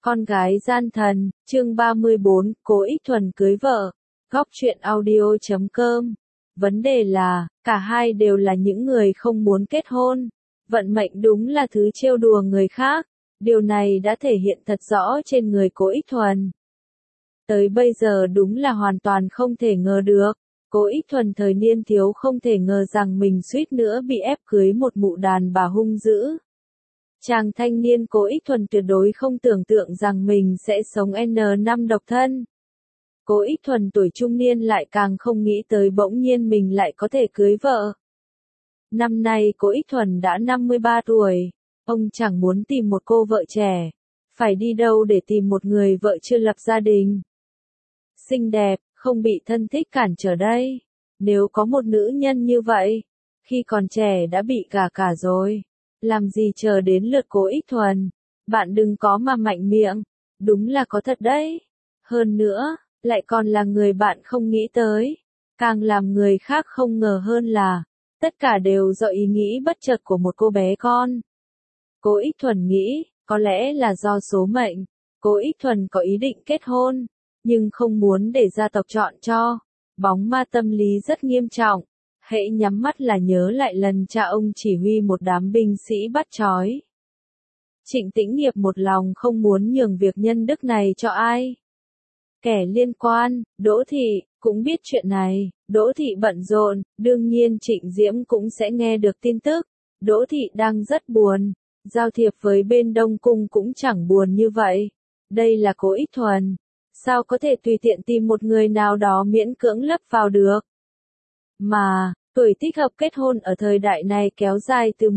Con gái gian thần, chương 34, Cố Ích Thuần cưới vợ. Góc truyện audio.com. Vấn đề là, cả hai đều là những người không muốn kết hôn. Vận mệnh đúng là thứ trêu đùa người khác. Điều này đã thể hiện thật rõ trên người Cố Ích Thuần. Tới bây giờ đúng là hoàn toàn không thể ngờ được. Cố Ích Thuần thời niên thiếu không thể ngờ rằng mình suýt nữa bị ép cưới một mụ đàn bà hung dữ. Chàng thanh niên Cố Ích Thuần tuyệt đối không tưởng tượng rằng mình sẽ sống N năm độc thân. Cố Ích Thuần tuổi trung niên lại càng không nghĩ tới bỗng nhiên mình lại có thể cưới vợ. Năm nay Cố Ích Thuần đã 53 tuổi. Ông chẳng muốn tìm một cô vợ trẻ. Phải đi đâu để tìm một người vợ chưa lập gia đình. Xinh đẹp, không bị thân thích cản trở đây. Nếu có một nữ nhân như vậy, khi còn trẻ đã bị gả cả rồi. Làm gì chờ đến lượt Cố Ích Thuần. Bạn đừng có mà mạnh miệng. Đúng là có thật đấy. Hơn nữa, lại còn là người bạn không nghĩ tới. Càng làm người khác không ngờ hơn là, tất cả đều do ý nghĩ bất chợt của một cô bé con. Cố Ích Thuần nghĩ, có lẽ là do số mệnh. Cố Ích Thuần có ý định kết hôn, nhưng không muốn để gia tộc chọn cho. Bóng ma tâm lý rất nghiêm trọng. Hễ nhắm mắt là nhớ lại lần cha ông chỉ huy một đám binh sĩ bắt trói. Trịnh Tĩnh Nghiệp một lòng không muốn nhường việc nhân đức này cho ai. Kẻ liên quan, Đỗ Thị, cũng biết chuyện này. Đỗ Thị bận rộn, đương nhiên Trịnh Diễm cũng sẽ nghe được tin tức. Đỗ Thị đang rất buồn. Giao thiệp với bên Đông Cung cũng chẳng buồn như vậy. Đây là Cố Ích Thuần. Sao có thể tùy tiện tìm một người nào đó miễn cưỡng lấp vào được? Mà, tuổi thích hợp kết hôn ở thời đại này kéo dài từ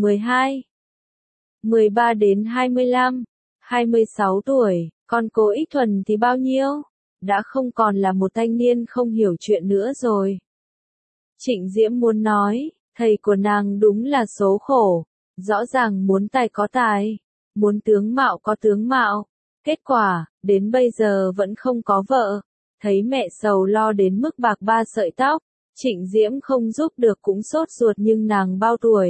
13 đến 25, 26 tuổi, còn Cố Ích Thuần thì bao nhiêu? Đã không còn là một thanh niên không hiểu chuyện nữa rồi. Trịnh Diễm muốn nói, thầy của nàng đúng là số khổ, rõ ràng muốn tài có tài, muốn tướng mạo có tướng mạo. Kết quả, đến bây giờ vẫn không có vợ, thấy mẹ sầu lo đến mức bạc ba sợi tóc. Trịnh Diễm không giúp được cũng sốt ruột nhưng nàng bao tuổi.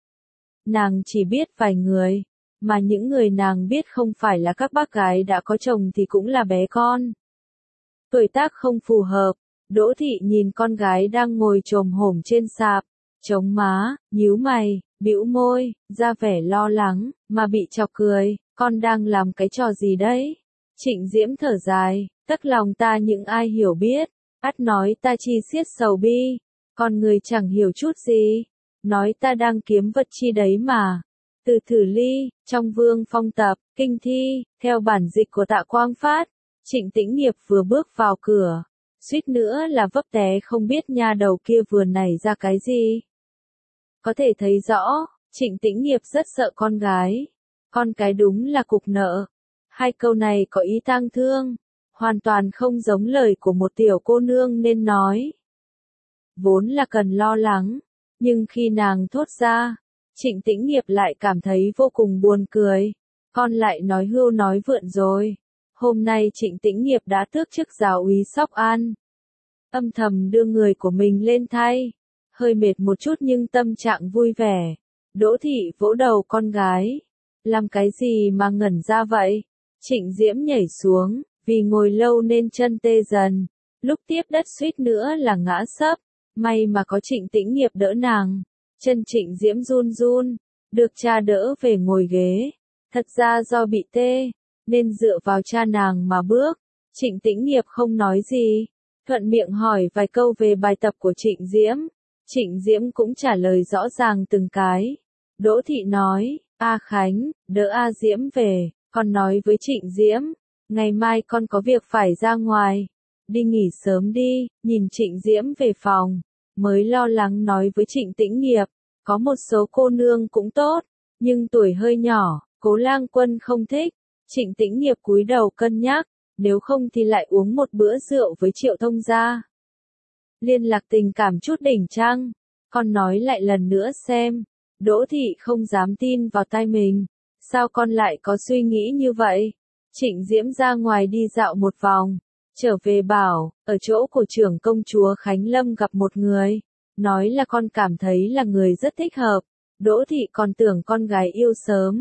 Nàng chỉ biết vài người, mà những người nàng biết không phải là các bác gái đã có chồng thì cũng là bé con. Tuổi tác không phù hợp, Đỗ Thị nhìn con gái đang ngồi chồm hổm trên sạp, chống má, nhíu mày, bĩu môi, ra vẻ lo lắng, mà bị chọc cười, con đang làm cái trò gì đấy? Trịnh Diễm thở dài, tất lòng ta những ai hiểu biết. Ắt nói ta chi xiết sầu bi, còn người chẳng hiểu chút gì, nói ta đang kiếm vật chi đấy mà. Từ Thử Ly, trong Vương Phong tập, kinh thi, theo bản dịch của Tạ Quang Phát, Trịnh Tĩnh Nghiệp vừa bước vào cửa, suýt nữa là vấp té không biết nha đầu kia vừa nảy ra cái gì. Có thể thấy rõ, Trịnh Tĩnh Nghiệp rất sợ con gái, con cái đúng là cục nợ. Hai câu này có ý tang thương. Hoàn toàn không giống lời của một tiểu cô nương nên nói. Vốn là cần lo lắng, nhưng khi nàng thốt ra, Trịnh Tĩnh Nghiệp lại cảm thấy vô cùng buồn cười. Con lại nói hưu nói vượn rồi. Hôm nay Trịnh Tĩnh Nghiệp đã tước chức giáo úy Sóc An. Âm thầm đưa người của mình lên thay. Hơi mệt một chút nhưng tâm trạng vui vẻ. Đỗ Thị vỗ đầu con gái. Làm cái gì mà ngẩn ra vậy? Trịnh Diễm nhảy xuống. Vì ngồi lâu nên chân tê dần, lúc tiếp đất suýt nữa là ngã sấp, may mà có Trịnh Tĩnh Nghiệp đỡ nàng. Chân Trịnh Diễm run run, được cha đỡ về ngồi ghế. Thật ra do bị tê, nên dựa vào cha nàng mà bước. Trịnh Tĩnh Nghiệp không nói gì, thuận miệng hỏi vài câu về bài tập của Trịnh Diễm. Trịnh Diễm cũng trả lời rõ ràng từng cái. Đỗ Thị nói, A Khánh, đỡ A Diễm về, con nói với Trịnh Diễm. Ngày mai con có việc phải ra ngoài. Đi nghỉ sớm đi, nhìn Trịnh Diễm về phòng. Mới lo lắng nói với Trịnh Tĩnh Nghiệp. Có một số cô nương cũng tốt, nhưng tuổi hơi nhỏ, Cố Lang Quân không thích. Trịnh Tĩnh Nghiệp cúi đầu cân nhắc, nếu không thì lại uống một bữa rượu với Triệu Thông gia. Liên lạc tình cảm chút đỉnh chăng? Con nói lại lần nữa xem. Đỗ Thị không dám tin vào tai mình. Sao con lại có suy nghĩ như vậy? Trịnh Diễm ra ngoài đi dạo một vòng, trở về bảo, ở chỗ của trưởng công chúa Khánh Lâm gặp một người, nói là con cảm thấy là người rất thích hợp. Đỗ Thị còn tưởng con gái yêu sớm,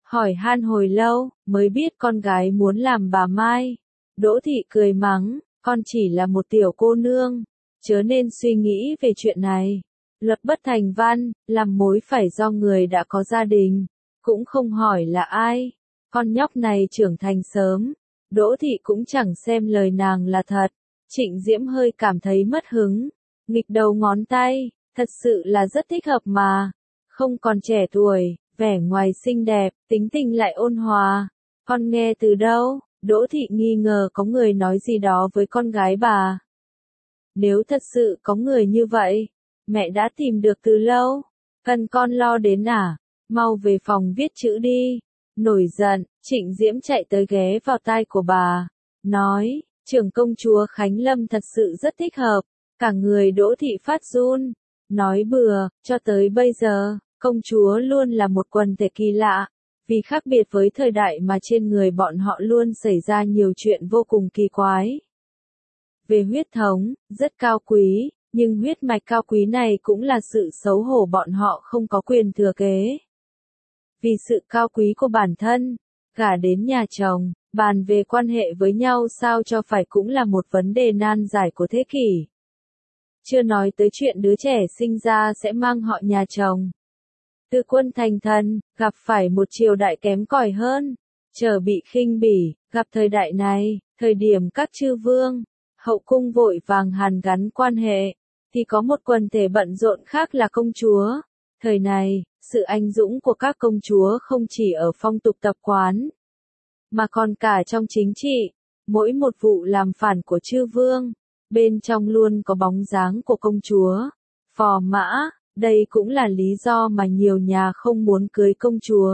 Hỏi han hồi lâu, mới biết con gái muốn làm bà Mai. Đỗ thị cười mắng, con chỉ là một tiểu cô nương, chớ nên suy nghĩ về chuyện này. Luật bất thành văn, làm mối phải do người đã có gia đình, cũng không hỏi là ai. Con nhóc này trưởng thành sớm, Đỗ thị cũng chẳng xem lời nàng là thật. Trịnh Diễm hơi cảm thấy mất hứng, nghịch đầu ngón tay, thật sự là rất thích hợp mà. Không còn trẻ tuổi, vẻ ngoài xinh đẹp, tính tình lại ôn hòa. Con nghe từ đâu? Đỗ thị nghi ngờ có người nói gì đó với con gái bà. Nếu thật sự có người như vậy, mẹ đã tìm được từ lâu. Cần con lo đến à? Mau về phòng viết chữ đi. Nổi giận, Trịnh Diễm chạy tới ghé vào tai của bà, nói, trưởng công chúa Khánh Lâm thật sự rất thích hợp. Cả người Đỗ thị phát run, nói bừa, cho tới bây giờ, công chúa luôn là một quần thể kỳ lạ. Vì khác biệt với thời đại mà trên người bọn họ luôn xảy ra nhiều chuyện vô cùng kỳ quái. Về huyết thống, rất cao quý, nhưng huyết mạch cao quý này cũng là sự xấu hổ bọn họ không có quyền thừa kế. Vì sự cao quý của bản thân, gả đến nhà chồng, bàn về quan hệ với nhau sao cho phải cũng là một vấn đề nan giải của thế kỷ. Chưa nói tới chuyện đứa trẻ sinh ra sẽ mang họ nhà chồng. Từ quân thành thần, gặp phải một triều đại kém cỏi hơn, chờ bị khinh bỉ, gặp thời đại này, thời điểm các chư vương, hậu cung vội vàng hàn gắn quan hệ, thì có một quần thể bận rộn khác là công chúa. Thời này, sự anh dũng của các công chúa không chỉ ở phong tục tập quán, mà còn cả trong chính trị. Mỗi một vụ làm phản của chư vương, bên trong luôn có bóng dáng của công chúa, phò mã. Đây cũng là lý do mà nhiều nhà không muốn cưới công chúa.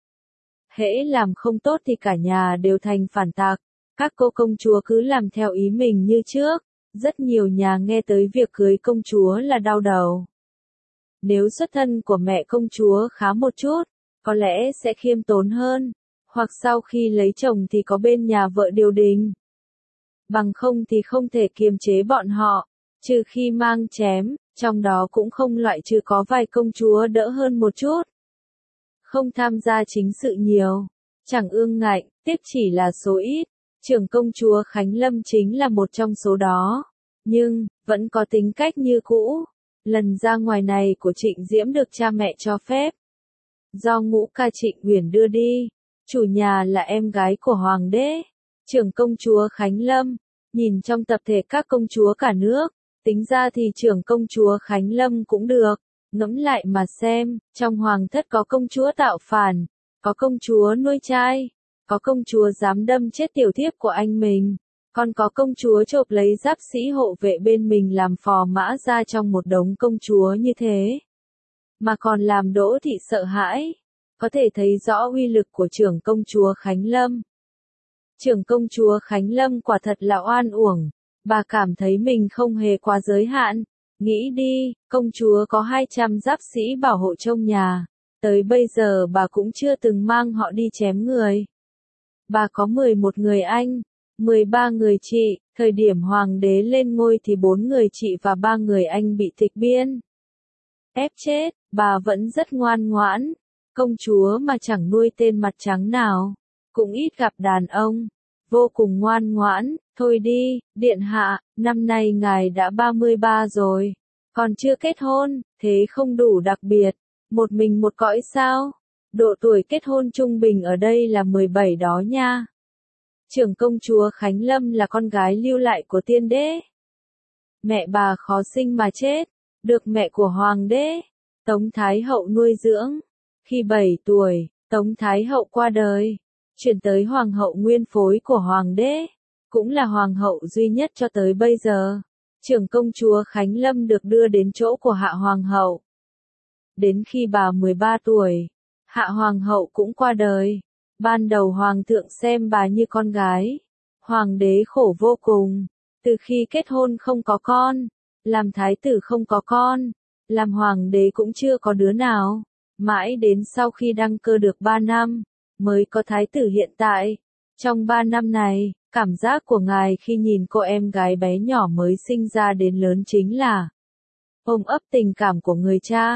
Hễ làm không tốt thì cả nhà đều thành phản tặc. Các cô công chúa cứ làm theo ý mình như trước. Rất nhiều nhà nghe tới việc cưới công chúa là đau đầu. Nếu xuất thân của mẹ công chúa khá một chút, có lẽ sẽ khiêm tốn hơn. Hoặc sau khi lấy chồng thì có bên nhà vợ điều đình. Bằng không thì không thể kiềm chế bọn họ, trừ khi mang chém. Trong đó cũng không loại trừ có vài công chúa đỡ hơn một chút. Không tham gia chính sự nhiều, chẳng ương ngạnh, tiếc chỉ là số ít. Trưởng công chúa Khánh Lâm chính là một trong số đó. Nhưng, vẫn có tính cách như cũ. Lần ra ngoài này của Trịnh Diễm được cha mẹ cho phép. Do ngũ ca Trịnh Uyển đưa đi. Chủ nhà là em gái của Hoàng đế. Trưởng công chúa Khánh Lâm, nhìn trong tập thể các công chúa cả nước. Tính ra thì trưởng công chúa Khánh Lâm cũng được, ngẫm lại mà xem, trong hoàng thất có công chúa tạo phản, có công chúa nuôi trai, có công chúa dám đâm chết tiểu thiếp của anh mình, còn có công chúa chộp lấy giáp sĩ hộ vệ bên mình làm phò mã ra trong một đống công chúa như thế. Mà còn làm Đỗ thị sợ hãi, có thể thấy rõ uy lực của trưởng công chúa Khánh Lâm. Trưởng công chúa Khánh Lâm quả thật là oan uổng. Bà cảm thấy mình không hề quá giới hạn. Nghĩ đi, công chúa có 200 giáp sĩ bảo hộ trong nhà. Tới bây giờ bà cũng chưa từng mang họ đi chém người. Bà có 11 người anh, 13 người chị. Thời điểm hoàng đế lên ngôi thì 4 người chị và 3 người anh bị tịch biên. Ép chết, bà vẫn rất ngoan ngoãn. Công chúa mà chẳng nuôi tên mặt trắng nào. Cũng ít gặp đàn ông. Vô cùng ngoan ngoãn. Thôi đi, điện hạ, năm nay ngài đã 33 rồi. Còn chưa kết hôn, thế không đủ đặc biệt. Một mình một cõi sao? Độ tuổi kết hôn trung bình ở đây là 17 đó nha. Trưởng công chúa Khánh Lâm là con gái lưu lại của tiên đế. Mẹ bà khó sinh mà chết, được mẹ của hoàng đế, Tống Thái Hậu nuôi dưỡng. Khi 7 tuổi, Tống Thái Hậu qua đời, chuyển tới hoàng hậu nguyên phối của hoàng đế. Cũng là hoàng hậu duy nhất cho tới bây giờ. Trưởng công chúa Khánh Lâm được đưa đến chỗ của hạ hoàng hậu. Đến khi bà 13 tuổi, hạ hoàng hậu cũng qua đời. Ban đầu hoàng thượng xem bà như con gái. Hoàng đế khổ vô cùng. Từ khi kết hôn không có con, làm thái tử không có con, làm hoàng đế cũng chưa có đứa nào. Mãi đến sau khi đăng cơ được 3 năm, mới có thái tử hiện tại. Trong 3 năm này, cảm giác của ngài khi nhìn cô em gái bé nhỏ mới sinh ra đến lớn chính là ôm ấp tình cảm của người cha.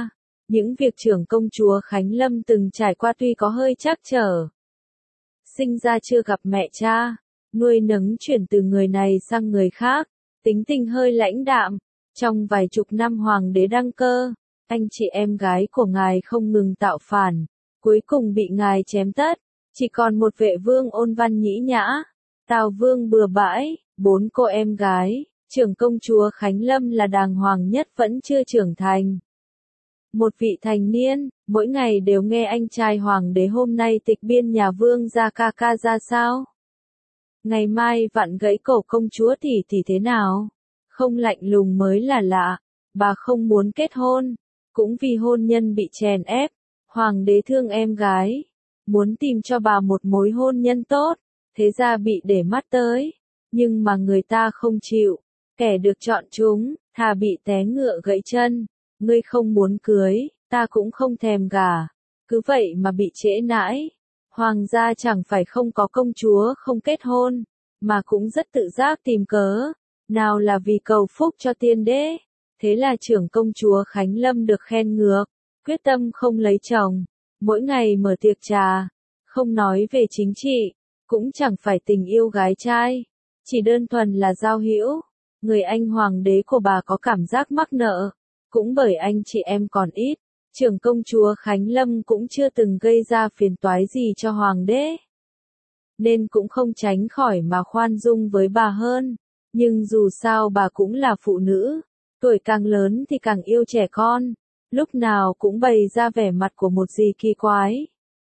Những việc trưởng công chúa Khánh Lâm từng trải qua tuy có hơi trắc trở. Sinh ra chưa gặp mẹ cha, nuôi nấng chuyển từ người này sang người khác, tính tình hơi lãnh đạm. Trong vài chục năm hoàng đế đăng cơ, anh chị em gái của ngài không ngừng tạo phản, cuối cùng bị ngài chém tất, chỉ còn một vệ vương ôn văn nhĩ nhã, Tào vương bừa bãi, 4 cô em gái, trưởng công chúa Khánh Lâm là đàng hoàng nhất vẫn chưa trưởng thành. Một vị thành niên, mỗi ngày đều nghe anh trai hoàng đế hôm nay tịch biên nhà vương gia ca ca ra sao. Ngày mai vặn gãy cổ công chúa thì thế nào? Không lạnh lùng mới là lạ, bà không muốn kết hôn, cũng vì hôn nhân bị chèn ép, hoàng đế thương em gái, muốn tìm cho bà một mối hôn nhân tốt, thế ra bị để mắt tới, nhưng mà người ta không chịu, kẻ được chọn chúng, thà bị té ngựa gãy chân, ngươi không muốn cưới, ta cũng không thèm gả, cứ vậy mà bị trễ nãi, hoàng gia chẳng phải không có công chúa không kết hôn, mà cũng rất tự giác tìm cớ. Nào là vì cầu phúc cho tiên đế, thế là trưởng công chúa Khánh Lâm được khen ngược, quyết tâm không lấy chồng, mỗi ngày mở tiệc trà, không nói về chính trị, cũng chẳng phải tình yêu gái trai, chỉ đơn thuần là giao hữu, người anh hoàng đế của bà có cảm giác mắc nợ, cũng bởi anh chị em còn ít, trưởng công chúa Khánh Lâm cũng chưa từng gây ra phiền toái gì cho hoàng đế, nên cũng không tránh khỏi mà khoan dung với bà hơn. Nhưng dù sao bà cũng là phụ nữ, tuổi càng lớn thì càng yêu trẻ con, lúc nào cũng bày ra vẻ mặt của một gì kỳ quái.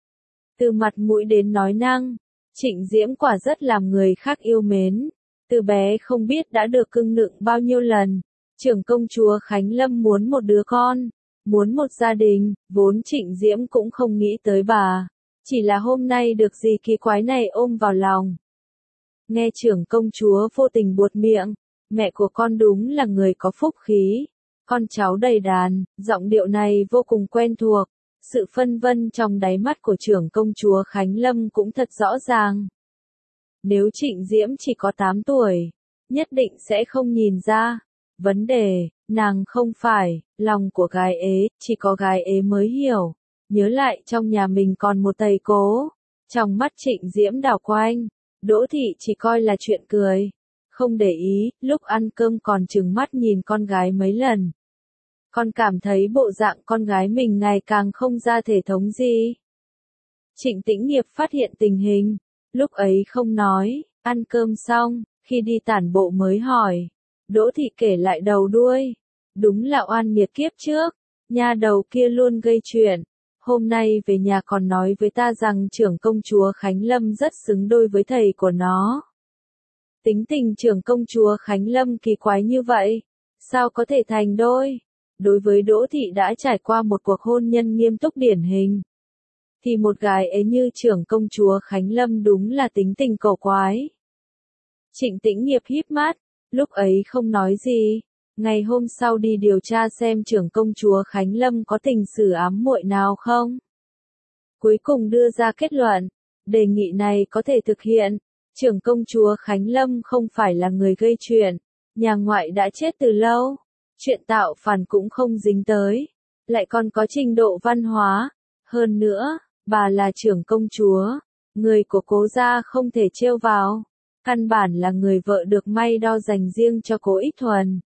Từ mặt mũi đến nói năng, Trịnh Diễm quả rất làm người khác yêu mến, từ bé không biết đã được cưng nựng bao nhiêu lần, trưởng công chúa Khánh Lâm muốn một đứa con, muốn một gia đình, vốn Trịnh Diễm cũng không nghĩ tới bà, chỉ là hôm nay được gì kỳ quái này ôm vào lòng. Nghe trưởng công chúa vô tình buột miệng, mẹ của con đúng là người có phúc khí, con cháu đầy đàn, giọng điệu này vô cùng quen thuộc, sự phân vân trong đáy mắt của trưởng công chúa Khánh Lâm cũng thật rõ ràng. Nếu Trịnh Diễm chỉ có 8 tuổi, nhất định sẽ không nhìn ra, vấn đề, nàng không phải, lòng của gái ế, chỉ có gái ế mới hiểu, nhớ lại trong nhà mình còn một thầy cố, trong mắt Trịnh Diễm đảo quanh. Đỗ Thị chỉ coi là chuyện cười, không để ý, lúc ăn cơm còn trừng mắt nhìn con gái mấy lần. Con cảm thấy bộ dạng con gái mình ngày càng không ra thể thống gì. Trịnh Tĩnh Nghiệp phát hiện tình hình, lúc ấy không nói, ăn cơm xong, khi đi tản bộ mới hỏi. Đỗ Thị kể lại đầu đuôi, đúng là oan nghiệt kiếp trước, nha đầu kia luôn gây chuyện. Hôm nay về nhà còn nói với ta rằng trưởng công chúa Khánh Lâm rất xứng đôi với thầy của nó. Tính tình trưởng công chúa Khánh Lâm kỳ quái như vậy, sao có thể thành đôi? Đối với Đỗ Thị đã trải qua một cuộc hôn nhân nghiêm túc điển hình, thì một gái ấy như trưởng công chúa Khánh Lâm đúng là tính tình cổ quái. Trịnh Tĩnh Nghiệp híp mắt, lúc ấy không nói gì. Ngày hôm sau đi điều tra xem trưởng công chúa Khánh Lâm có tình sử ám muội nào không. Cuối cùng đưa ra kết luận, đề nghị này có thể thực hiện, trưởng công chúa Khánh Lâm không phải là người gây chuyện, nhà ngoại đã chết từ lâu, chuyện tạo phản cũng không dính tới, lại còn có trình độ văn hóa, hơn nữa, bà là trưởng công chúa, người của cố gia không thể trêu vào, căn bản là người vợ được may đo dành riêng cho cố Ích Thuần.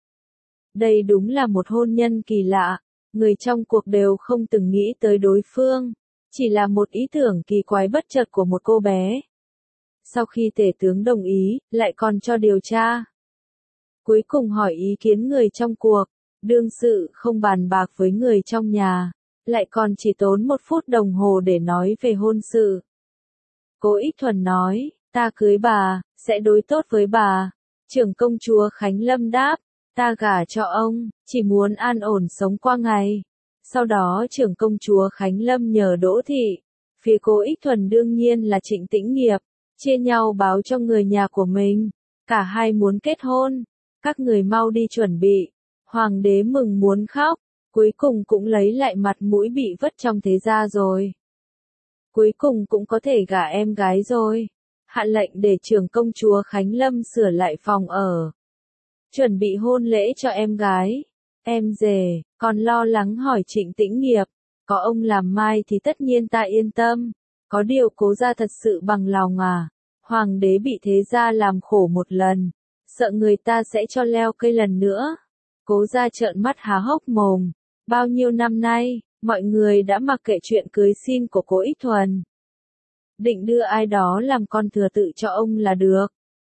Đây đúng là một hôn nhân kỳ lạ, người trong cuộc đều không từng nghĩ tới đối phương, chỉ là một ý tưởng kỳ quái bất chợt của một cô bé. Sau khi tể tướng đồng ý, lại còn cho điều tra. Cuối cùng hỏi ý kiến người trong cuộc, đương sự không bàn bạc với người trong nhà, lại còn chỉ tốn 1 phút đồng hồ để nói về hôn sự. Cố Ích Thuần nói, ta cưới bà, sẽ đối tốt với bà. Trưởng công chúa Khánh Lâm đáp, ta gả cho ông, chỉ muốn an ổn sống qua ngày. Sau đó trưởng công chúa Khánh Lâm nhờ Đỗ Thị, phía Cố Ích Thuần đương nhiên là Trịnh Tĩnh Nghiệp, chia nhau báo cho người nhà của mình. Cả hai muốn kết hôn, các người mau đi chuẩn bị. Hoàng đế mừng muốn khóc, cuối cùng cũng lấy lại mặt mũi bị vứt trong thế gia rồi. Cuối cùng cũng có thể gả em gái rồi. Hạ lệnh để trưởng công chúa Khánh Lâm sửa lại phòng ở. Chuẩn bị hôn lễ cho em gái. Em rể, Còn lo lắng hỏi Trịnh Tĩnh Nghiệp, có ông làm mai thì tất nhiên ta yên tâm, có điều Cố gia thật sự bằng lòng à? Hoàng đế bị thế gia làm khổ một lần, sợ người ta sẽ cho leo cây lần nữa. Cố gia trợn mắt há hốc mồm, bao nhiêu năm nay, mọi người đã mặc kệ chuyện cưới xin của Cố Ích Thuần. Định đưa ai đó làm con thừa tự cho ông là được.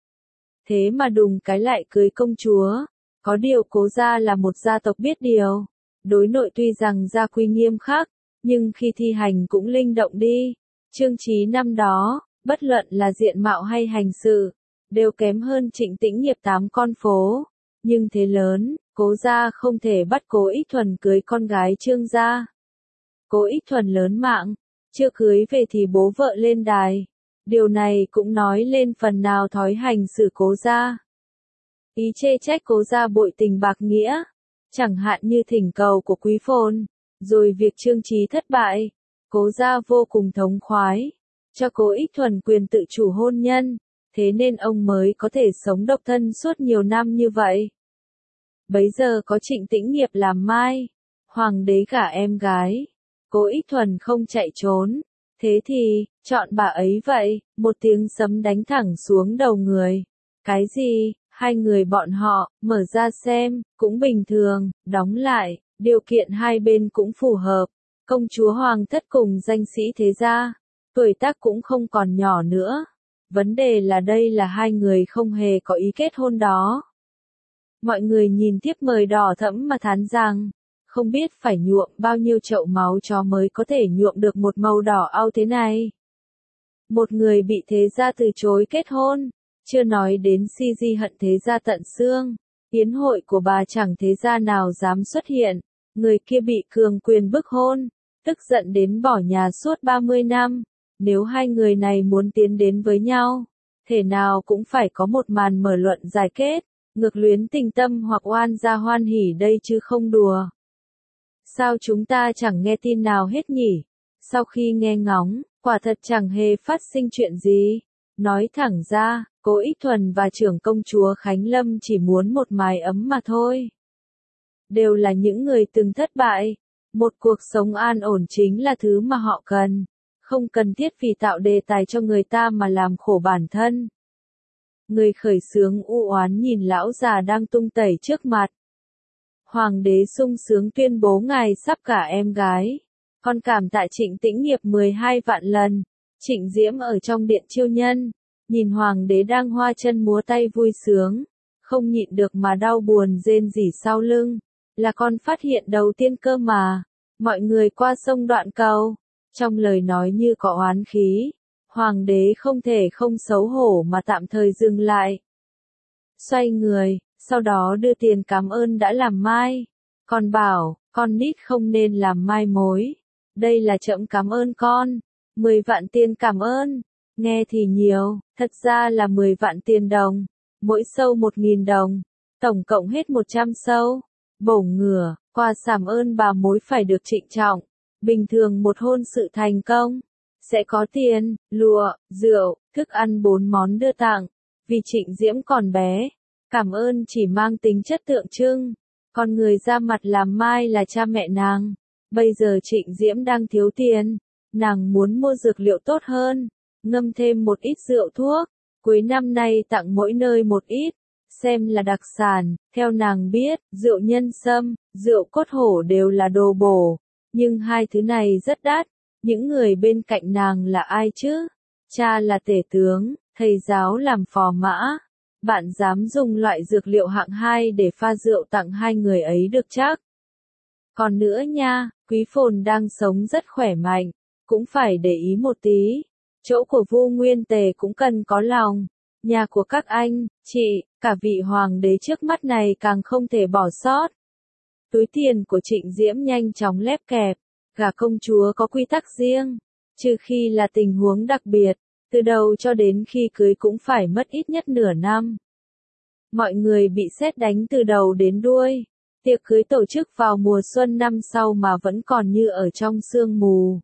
Thế mà đùng cái lại cưới công chúa. Có điều Cố gia là một gia tộc biết điều. Đối nội tuy rằng gia quy nghiêm khắc, nhưng khi thi hành cũng linh động đi. Trương Chí năm đó, bất luận là diện mạo hay hành sự, đều kém hơn Trịnh Tĩnh Nghiệp 8 con phố. Nhưng thế lớn, Cố gia không thể bắt Cố Ích Thuần cưới con gái Trương gia. Cố Ích Thuần lớn mạng, chưa cưới về thì bố vợ lên đài. Điều này cũng nói lên phần nào thói hành xử Cố gia. Ý chê trách Cố gia bội tình bạc nghĩa, chẳng hạn như thỉnh cầu của Quý Phồn, rồi việc Trương Chí thất bại, Cố gia vô cùng thống khoái, cho Cố Ích Thuần quyền tự chủ hôn nhân, thế nên ông mới có thể sống độc thân suốt nhiều năm như vậy. Bấy giờ có Trịnh Tĩnh Nghiệp làm mai, hoàng đế gả em gái, Cố Ích Thuần không chạy trốn, thế thì, chọn bà ấy vậy, một tiếng sấm đánh thẳng xuống đầu người. Cái gì? Hai người bọn họ, mở ra xem, cũng bình thường, đóng lại, điều kiện hai bên cũng phù hợp. Công chúa hoàng thất cùng danh sĩ thế gia, tuổi tác cũng không còn nhỏ nữa. Vấn đề là đây là hai người không hề có ý kết hôn đó. Mọi người nhìn thiếp mời đỏ thẫm mà thán rằng, không biết phải nhuộm bao nhiêu chậu máu chó mới có thể nhuộm được một màu đỏ au thế này. Một người bị thế gia từ chối kết hôn, chưa nói đến si di hận thế gia tận xương, yến hội của bà chẳng thế gia nào dám xuất hiện, người kia bị cường quyền bức hôn, tức giận đến bỏ nhà suốt 30 năm, nếu hai người này muốn tiến đến với nhau, thể nào cũng phải có một màn mở luận giải kết, ngược luyến tình tâm hoặc oan gia hoan hỉ đây chứ không đùa. Sao chúng ta chẳng nghe tin nào hết nhỉ? Sau khi nghe ngóng, quả thật chẳng hề phát sinh chuyện gì. Nói thẳng ra, Cố Ích Thuần và trưởng công chúa Khánh Lâm chỉ muốn một mái ấm mà thôi. Đều là những người từng thất bại. Một cuộc sống an ổn chính là thứ mà họ cần. Không cần thiết vì tạo đề tài cho người ta mà làm khổ bản thân. Người khởi xướng u oán nhìn lão già đang tung tẩy trước mặt. Hoàng đế sung sướng tuyên bố ngài sắp gả em gái. Con cảm tạ Trịnh Tĩnh Nghiệp 12 vạn lần. Trịnh Diễm ở trong điện chiêu nhân, nhìn hoàng đế đang hoa chân múa tay vui sướng, không nhịn được mà đau buồn rên rỉ sau lưng. Là con phát hiện đầu tiên cơ mà. Mọi người qua sông đoạn cầu, trong lời nói như có oán khí. Hoàng đế không thể không xấu hổ mà tạm thời dừng lại. Xoay người, sau đó đưa tiền cảm ơn đã làm mai. Con bảo, con nít không nên làm mai mối. Đây là trẫm cảm ơn con. 10 vạn tiền cảm ơn. Nghe thì nhiều, thật ra là 10 vạn tiền đồng. Mỗi sâu 1.000 đồng. Tổng cộng hết 100 sâu. Bổng ngửa, quà cảm ơn bà mối phải được trịnh trọng. Bình thường một hôn sự thành công, sẽ có tiền, lụa, rượu, thức ăn 4 món đưa tặng. Vì Trịnh Diễm còn bé, cảm ơn chỉ mang tính chất tượng trưng. Còn người ra mặt làm mai là cha mẹ nàng. Bây giờ Trịnh Diễm đang thiếu tiền, nàng muốn mua dược liệu tốt hơn, ngâm thêm một ít rượu thuốc, cuối năm nay tặng mỗi nơi một ít, xem là đặc sản. Theo nàng biết, rượu nhân sâm, rượu cốt hổ đều là đồ bổ, nhưng hai thứ này rất đắt. Những người bên cạnh nàng là ai chứ? Cha là tể tướng, thầy giáo làm phò mã. Bạn dám dùng loại dược liệu hạng 2 để pha rượu tặng hai người ấy được chắc? Còn nữa nha, Quý Phồn đang sống rất khỏe mạnh, cũng phải để ý một tí. Chỗ của Vu Nguyên Tề cũng cần có lòng. Nhà của các anh, chị, cả vị hoàng đế trước mắt này càng không thể bỏ sót. Túi tiền của Trịnh Diễm nhanh chóng lép kẹp. Gả công chúa có quy tắc riêng, trừ khi là tình huống đặc biệt, từ đầu cho đến khi cưới cũng phải mất ít nhất nửa năm. Mọi người bị sét đánh từ đầu đến đuôi. Tiệc cưới tổ chức vào mùa xuân năm sau mà vẫn còn như ở trong sương mù.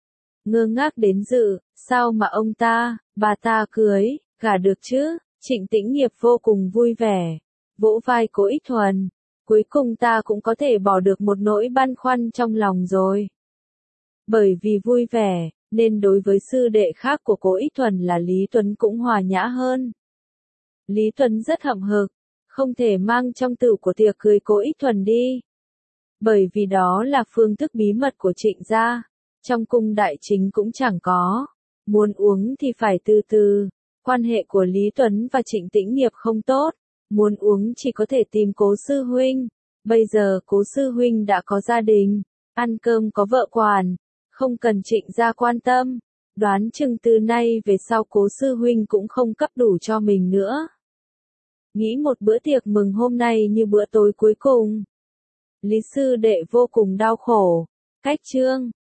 Ngơ ngác đến dự, sao mà ông ta, bà ta cưới, gả được chứ? Trịnh Tĩnh Nghiệp vô cùng vui vẻ, vỗ vai Cố Ích Thuần. cuối cùng ta cũng có thể bỏ được một nỗi băn khoăn trong lòng rồi. Bởi vì vui vẻ, nên đối với sư đệ khác của Cố Ích Thuần là Lý Tuấn cũng hòa nhã hơn. Lý Tuấn rất hậm hực, không thể mang trong tửu của tiệc cưới Cố Ích Thuần đi. Bởi vì đó là phương thức bí mật của Trịnh gia, trong cung đại chính cũng chẳng có. Muốn uống thì phải từ từ, quan hệ của Lý Tuấn và Trịnh Tĩnh Nghiệp không tốt, muốn uống chỉ có thể tìm Cố sư huynh. Bây giờ Cố sư huynh đã có gia đình, ăn cơm có vợ quản, không cần Trịnh gia quan tâm, đoán chừng từ nay về sau Cố sư huynh cũng không cấp đủ cho mình nữa. Nghĩ một bữa tiệc mừng hôm nay như bữa tối cuối cùng, Lý sư đệ vô cùng đau khổ. Cách chương